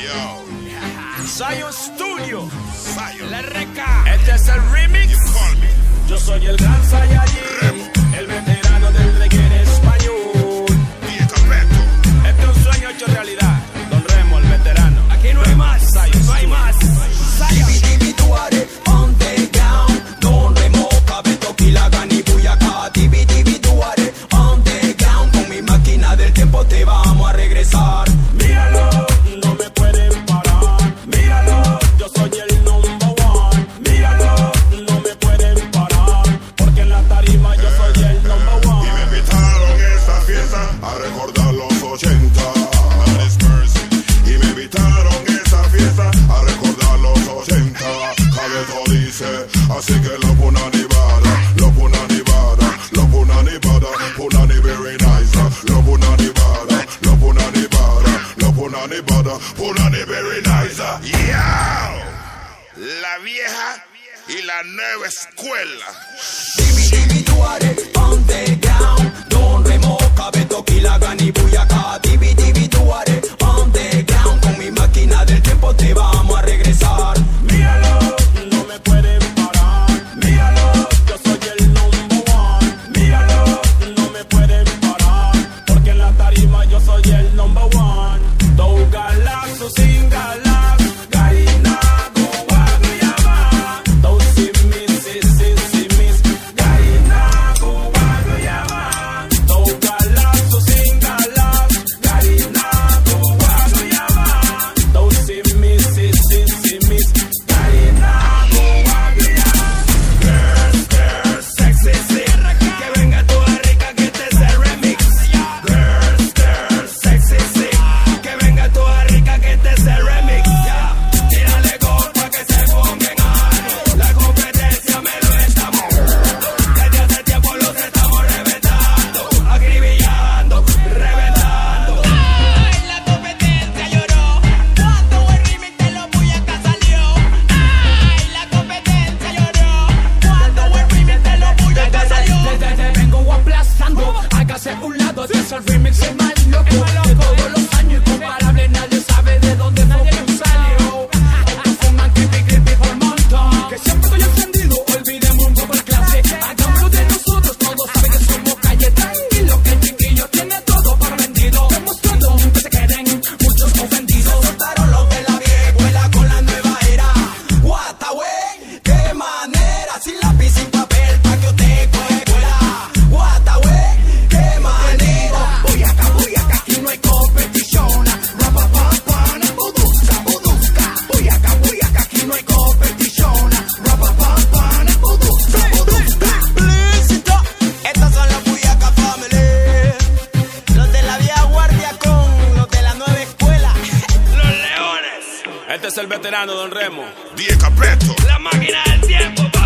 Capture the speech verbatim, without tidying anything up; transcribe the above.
Yo. Zion Studio. Zion. La R K. Este es el remix. You call me. Yo soy el gran Saiyajin, el veterano del reggae en español. Diez Capeto. Este es un sueño hecho realidad. Don Remo, el veterano. Aquí no hay más, Zion, no hay más. Zion. Individuare on the ground. Don Remo, Capeto, Kilagani, Buyaka. Individuare on the ground. Con mi máquina del tiempo te vamos a regresar. Míralo, no me pueden parar. Míralo, yo soy el number one. Míralo, no me pueden parar. Porque en la tarima yo soy el number one. Y me invitaron a esta fiesta a recordar los ochenta. Y me invitaron a esta fiesta a recordar los ochenta. Cabeto dice, así que lo punani bada, lo punani bada, lo punani bada, punani very nice, lo punani bada, lo punani bada, lo punani bada, punani very nice. Yeah, la vieja y la nueva escuela. Individuare on the ground. Don Remo, Capeto, Kilagani, Buyaka. Individuare on the ground. Con mi máquina del tiempo te vamos a regresar. Míralo, no me pueden parar. Míralo, yo soy el number one. Míralo, no me pueden parar. Porque en la tarima yo soy el number one. Do galaxo sin galax. Gaina, go Guayama. Do sin mis, sin, sin, sin mis. Gaina, go Guayama. Do galaxo sin galax. Gaina, go Guayama. Do sin mis, sin, sin, sin mis. Gaina, go Guayama. Girls, girls, sexy, sí. Que venga toda rica que este es el remix. Girls, girls, sexy, sí. Que venga toda rica que este es el remix. Ya, tírale gol pa' que se pongan algo. La competencia me lo estamos. Desde hace tiempo los estamos reventando, acribillando, reventando. Ay, la competencia lloró cuando el remix de los Buyaka salió. Ay, la competencia lloró cuando el remix de los Buyaka salió. Te, te vengo aplastando, hágase un lado, este es el remix, el más loco de todos los años, incomparable, nadie sabe de dónde fucking salió. Estos fuman creepy, creepy por montón, que siempre estoy encendido, olvidemos un poco el clase, hagamos de nosotros, todos saben que somos calle, tranquilo, que el chiquillo tiene todo para vendido, demostrando que se queden muchos ofendidos. Soltaron los de la vieja escuela con la nueva era. Guatahue, qué manera, sin lápiz, sin papel, pa' que usted coge escuela. Guatahue, qué manera. Buyaka, Buyaka, aquí no hay competición. Rapa, pam, pam, budusca, budusca. Buyaka, Buyaka, aquí no hay competición. Rapa, pam, pam, budusca, budusca. Explícito. Estos son los Buyaka Family. Los de la vieja guardia con los de la nueva escuela. Los leones. Este es el veterano Don Remo. Diez Capeto. La máquina del tiempo.